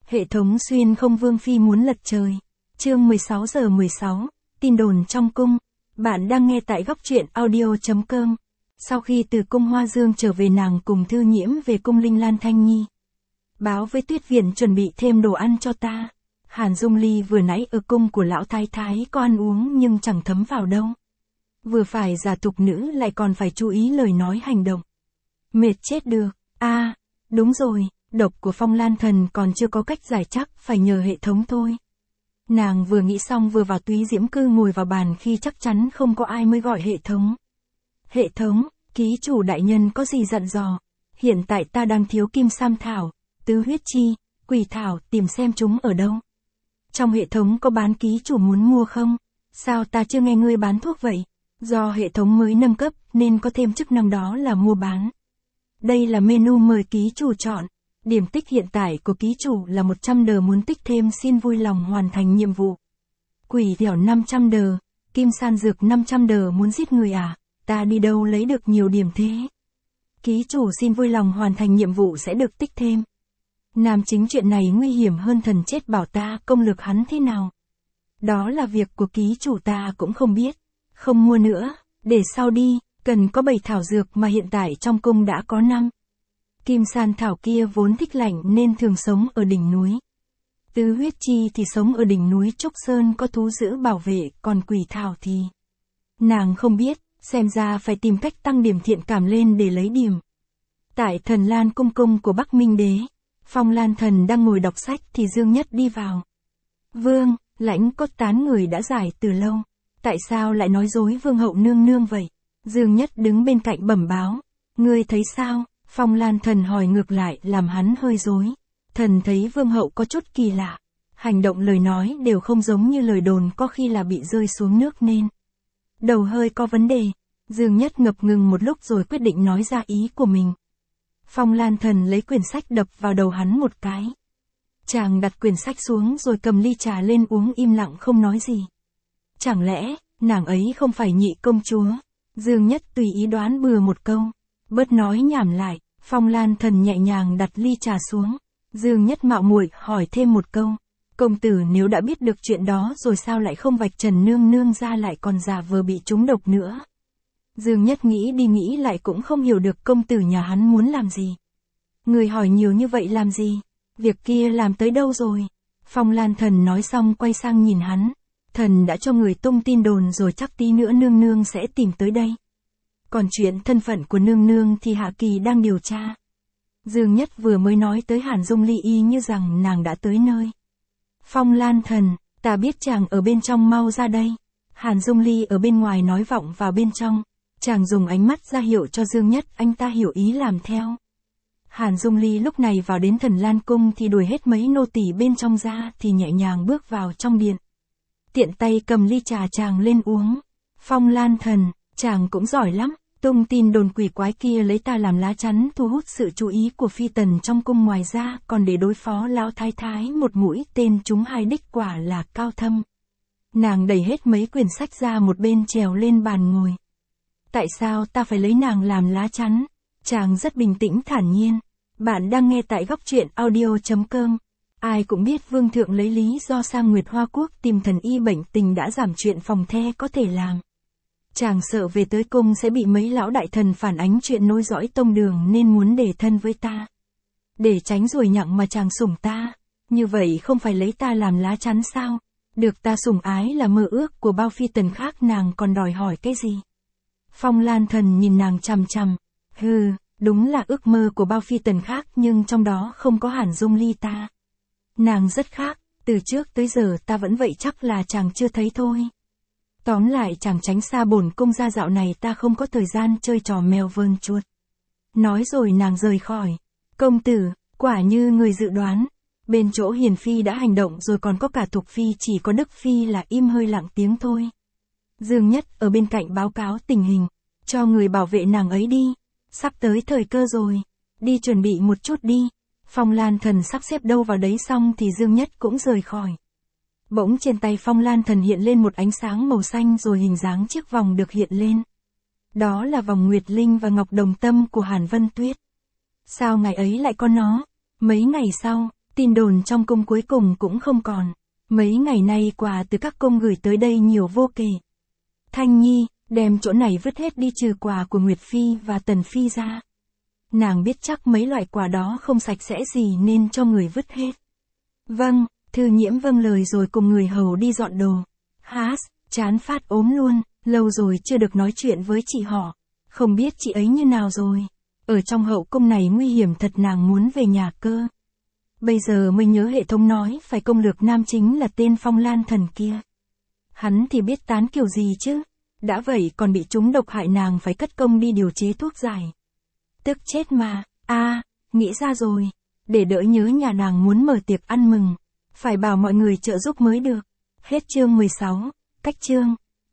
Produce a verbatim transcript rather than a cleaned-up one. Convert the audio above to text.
Hệ thống xuyên không vương phi muốn lật trời. Chương mười sáu giờ mười sáu, tin đồn trong cung. Bạn đang nghe tại góc truyện audio.com. Sau khi từ cung Hoa Dương trở về, nàng cùng Thư Nhiễm về cung Linh Lan Thanh Nhi. Báo với Tuyết Viện chuẩn bị thêm đồ ăn cho ta. Hàn Dung Ly vừa nãy ở cung của lão thái thái có ăn uống nhưng chẳng thấm vào đâu. Vừa phải giả thục nữ lại còn phải chú ý lời nói hành động. Mệt chết được. a à, đúng rồi, độc của Phong Lan Thần còn chưa có cách giải chắc, phải nhờ hệ thống thôi. Nàng vừa nghĩ xong vừa vào túy diễm cư ngồi vào bàn khi chắc chắn không có ai mới gọi hệ thống. Hệ thống, ký chủ đại nhân có gì dặn dò? Hiện tại ta đang thiếu kim sam thảo, tứ huyết chi, quỷ thảo, tìm xem chúng ở đâu. Trong hệ thống có bán, ký chủ muốn mua không? Sao ta chưa nghe ngươi bán thuốc vậy? Do hệ thống mới nâng cấp nên có thêm chức năng đó là mua bán. Đây là menu mời ký chủ chọn. Điểm tích hiện tại của ký chủ là một trăm đờ, muốn tích thêm xin vui lòng hoàn thành nhiệm vụ. Quỷ thảo năm trăm đờ, kim san dược năm trăm đờ, muốn giết người à? Ta đi đâu lấy được nhiều điểm thế? Ký chủ xin vui lòng hoàn thành nhiệm vụ sẽ được tích thêm. Nam chính chuyện này nguy hiểm hơn thần chết, bảo ta công lực hắn thế nào? Đó là việc của ký chủ, ta cũng không biết. Không mua nữa, để sau đi, cần có bảy thảo dược mà hiện tại trong cung đã có năm. Kim san thảo kia vốn thích lạnh nên thường sống ở đỉnh núi. Tứ huyết chi thì sống ở đỉnh núi Trúc Sơn có thú giữ bảo vệ, còn quỷ thảo thì... Nàng không biết, xem ra phải tìm cách tăng điểm thiện cảm lên để lấy điểm. Tại Thần Lan cung cung của Bắc Minh Đế, Phong Lan Thần đang ngồi đọc sách thì Dương Nhất đi vào. Vương, lãnh cốt tán người đã giải từ lâu. Tại sao lại nói dối vương hậu nương nương vậy? Dương Nhất đứng bên cạnh bẩm báo. Ngươi thấy sao? Phong Lan Thần hỏi ngược lại, làm hắn hơi rối. Thần thấy vương hậu có chút kỳ lạ. Hành động lời nói đều không giống như lời đồn, có khi là bị rơi xuống nước nên. Đầu hơi có vấn đề. Dương Nhất ngập ngừng một lúc rồi quyết định nói ra ý của mình. Phong Lan Thần lấy quyển sách đập vào đầu hắn một cái. Chàng đặt quyển sách xuống rồi cầm ly trà lên uống, im lặng không nói gì. Chẳng lẽ, nàng ấy không phải nhị công chúa? Dương Nhất tùy ý đoán bừa một câu. Bớt nói nhảm lại, Phong Lan Thần nhẹ nhàng đặt ly trà xuống. Dương Nhất mạo muội hỏi thêm một câu. Công tử nếu đã biết được chuyện đó rồi sao lại không vạch trần nương nương ra, lại còn giả vờ bị trúng độc nữa? Dương Nhất nghĩ đi nghĩ lại cũng không hiểu được công tử nhà hắn muốn làm gì. Người hỏi nhiều như vậy làm gì? Việc kia làm tới đâu rồi? Phong Lan Thần nói xong quay sang nhìn hắn. Thần đã cho người tung tin đồn rồi, chắc tí nữa nương nương sẽ tìm tới đây. Còn chuyện thân phận của nương nương thì Hạ Kỳ đang điều tra. Dương Nhất vừa mới nói tới Hàn Dung Ly y như rằng nàng đã tới nơi. Phong Lan Thần, ta biết chàng ở bên trong, mau ra đây. Hàn Dung Ly ở bên ngoài nói vọng vào bên trong. Chàng dùng ánh mắt ra hiệu cho Dương Nhất, anh ta hiểu ý làm theo. Hàn Dung Ly lúc này vào đến Thần Lan cung thì đuổi hết mấy nô tỳ bên trong ra, thì nhẹ nhàng bước vào trong điện. Tiện tay cầm ly trà chàng lên uống. Phong Lan Thần, chàng cũng giỏi lắm, tung tin đồn quỷ quái kia lấy ta làm lá chắn thu hút sự chú ý của phi tần trong cung, ngoài ra còn để đối phó lão thái thái một mũi tên trúng hai đích, quả là cao thâm. Nàng đẩy hết mấy quyển sách ra một bên, trèo lên bàn ngồi. Tại sao ta phải lấy nàng làm lá chắn? Chàng rất bình tĩnh thản nhiên. Bạn đang nghe tại góc truyện audio.com. Ai cũng biết vương thượng lấy lý do sang Nguyệt Hoa Quốc tìm thần y bệnh tình đã giảm, chuyện phòng the có thể làm. Chàng sợ về tới cung sẽ bị mấy lão đại thần phản ánh chuyện nối dõi tông đường nên muốn để thân với ta. Để tránh ruồi nhặng mà chàng sủng ta. Như vậy không phải lấy ta làm lá chắn sao? Được ta sủng ái là mơ ước của bao phi tần khác, nàng còn đòi hỏi cái gì? Phong Lan Thần nhìn nàng chằm chằm. Hừ, đúng là ước mơ của bao phi tần khác, nhưng trong đó không có Hàn Dung Ly ta. Nàng rất khác, từ trước tới giờ ta vẫn vậy, chắc là chàng chưa thấy thôi. Tóm lại chàng tránh xa bổn cung ra, dạo này ta không có thời gian chơi trò mèo vờn chuột. Nói rồi nàng rời khỏi. Công tử, quả như người dự đoán. Bên chỗ Hiền Phi đã hành động rồi, còn có cả Thục Phi, chỉ có Đức Phi là im hơi lặng tiếng thôi. Dương Nhất ở bên cạnh báo cáo tình hình. Cho người bảo vệ nàng ấy đi. Sắp tới thời cơ rồi. Đi chuẩn bị một chút đi. Phong Lan Thần sắp xếp đâu vào đấy xong thì Dương Nhất cũng rời khỏi. Bỗng trên tay Phong Lan Thần hiện lên một ánh sáng màu xanh, rồi hình dáng chiếc vòng được hiện lên. Đó là vòng Nguyệt Linh và Ngọc Đồng Tâm của Hàn Vân Tuyết. Sao ngày ấy lại có nó? Mấy ngày sau, Tin đồn trong cung cuối cùng cũng không còn. Mấy ngày nay quà từ các cung gửi tới đây nhiều vô kể. Thanh Nhi, đem chỗ này vứt hết đi trừ quà của Nguyệt Phi và Tần Phi ra. Nàng biết chắc mấy loại quà đó không sạch sẽ gì nên cho người vứt hết. Vâng, Thư Nhiễm vâng lời rồi cùng người hầu đi dọn đồ. Hás, chán phát ốm luôn, lâu rồi chưa được nói chuyện với chị họ. Không biết chị ấy như nào rồi. Ở trong hậu cung này nguy hiểm thật, nàng muốn về nhà cơ. Bây giờ mới nhớ hệ thống nói phải công lược nam chính là tên Phong Lan Thần kia. Hắn thì biết tán kiểu gì chứ. Đã vậy còn bị chúng độc hại, nàng phải cất công đi điều chế thuốc giải. Tức chết mà. a à, nghĩ ra rồi. Để đỡ nhớ nhà nàng muốn mở tiệc ăn mừng. Phải bảo mọi người trợ giúp mới được. Hết chương mười sáu. Cách chương.